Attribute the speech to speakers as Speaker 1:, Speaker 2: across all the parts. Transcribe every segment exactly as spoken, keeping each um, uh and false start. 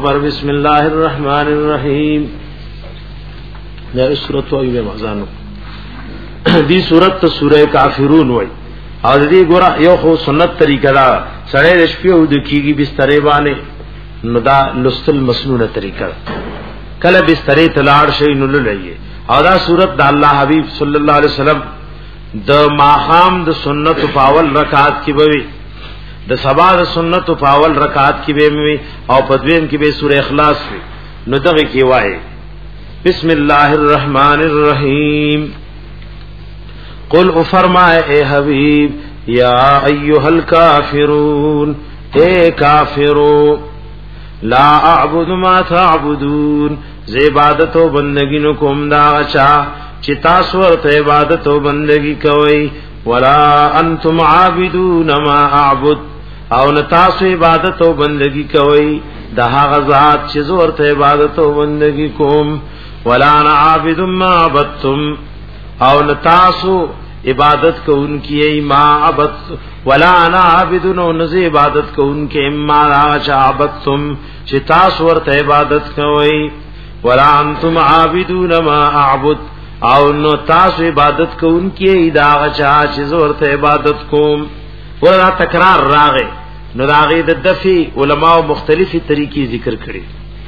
Speaker 1: اکبر بسم الله الرحمن الرحیم. دا سورۃ ایوب مزانو دی سورۃ ته سورہ کافرون وای. او دې ګور یو خو سنت طریقه دا سړی د شپې او د کیږي بسترې باندې نو دا لستل مسنونه طریقه کله بسترې تلاړ شي نو لړایي. او دا سورۃ د الله حبیب صلی الله علیه وسلم د ماخام د سنت پاول رکعات کې بوي، د سبا د سنت پاول رکعات کې به وي، او پدویم کې به سورہ اخلاص وي. نو دغه کې وایي بسم الله الرحمن الرحیم. قل او فرمائے اے حبیب یا ایها الکافرون، اے کافرو لا اعبد ما تعبدون، ز عبادت و بندگی نو کوم دا اچا چې تاسو ورته عبادت او بندگی کوي، ولا انتم عابدون ما اعبد، او نه تاسو عبادت او بندگی کوي د هغه ذات چې ورته عبادت او بندگی کوم، ولا انا عابد ما عبدتم، او نه تاسو عبادت کوونکی ای ما عبد، ولا انا عابد نو نز عبادت کوونکی ما عبدتم چې تاسو ورته عبادت کوي، ولا انتم عابدون ما اعبد، او نو تاسو عبادت کوونکی دا غچا چې ورته عبادت کوم. ورته تکرار راغی نو راغی د دفی علماء مختلفی طریقې ذکر کړي.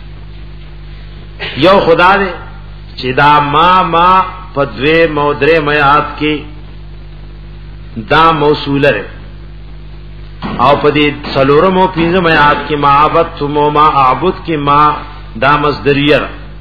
Speaker 1: یو خدا دې چې دا ما ما پدوی مودره میات کې دا موصوله ده، او پدې څلورمو پنځم میات کې معبد ثم ما اعبد کې ما دا مصدریه،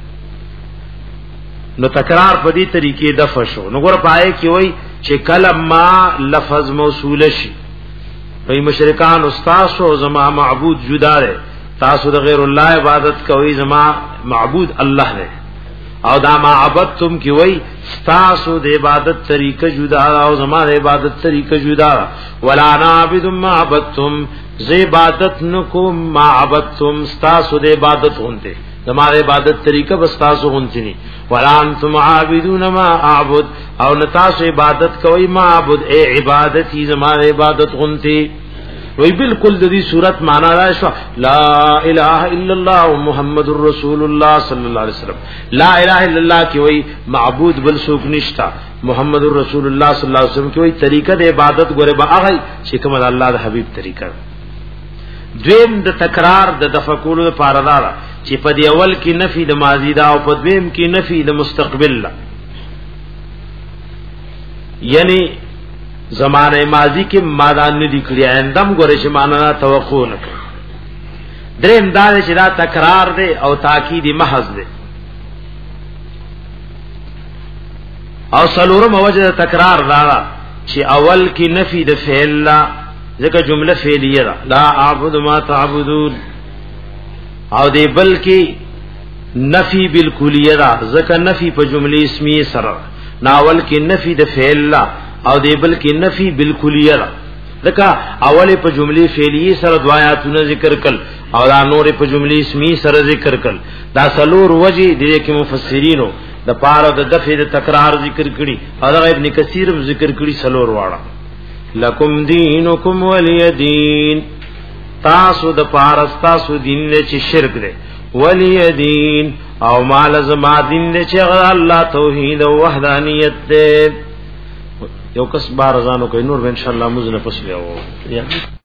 Speaker 1: نو تکرار په دې طریقې د فشو. نو ګور پای کې وای چې کلم ما لفظ موصوله شي، په مشرکان استاد او زما معبود جدا ده، تاسو د غیر الله عبادت کوي، زما معبود الله ده. او دا ما عبادتم کی وای تاسو د عبادت طریقه جدا او زما د عبادت طریقه جدا، ولا نعبد ما عبادتم، ز عبادت نکوم ما عبادتم، تاسو د عبادت هونته زما د عبادت طریقه بس تاسو هونتی ني، ولا انتم عابدون ما اعبد، او نتاسو عبادت کوي ما عبد، اے عبادتي زما د عبادت هونتی. وی بالکل د دې صورت معنا راشه لا اله الا الله محمد رسول الله صلی الله علیه وسلم. لا اله الا الله کی وی معبود بل څوک نشتا، محمد رسول الله صلی الله علیه وسلم کی وی طریقه د عبادت ګوره به هغه چې کوم الله د حبیب طریقه. دویم د تکرار د تفکر لپاره دا چې په دی اول کې نفي د ماضی دا او په دویم کې نفي د مستقبل لا، یعنی زمانه ماضی کې مادان نه لیکلي اندم ګورې چې معنا توقع نه کوي. دریم دا چې دا تکرار دی او تاکید محض دی. او څلورم وجه تکرار دا چې اول کې نفي د فعل لا، ځکه جمله فعلیه ده لا اعبد ما تعبدون، او دی بلکې نفي بالکلیه ده ځکه نفي په جمله اسمیه سره، ناول کې نفي د فعل لا او دی بلکې نفي بالکلیه ده ځکه اول په جمله فعلیه سره دعایاتونه ذکر کړل او دا نور په جمله اسمیه سره ذکر کړل. دا څلور وجه دي چې مفسرینو د پاره د دفع د تکرار ذکر کړي، او دا ابن کثیر ذکر کړي څلور واړه. لکم دینکم ولی دین، تاسو د پاره تاسو دین نه چې شرک دی، ولی دین او مال زما دین نه چې الله توحید او وحدانیت دی. یو کس بار ازانو کوي نور به ان شاء الله مزنه پس لیاو.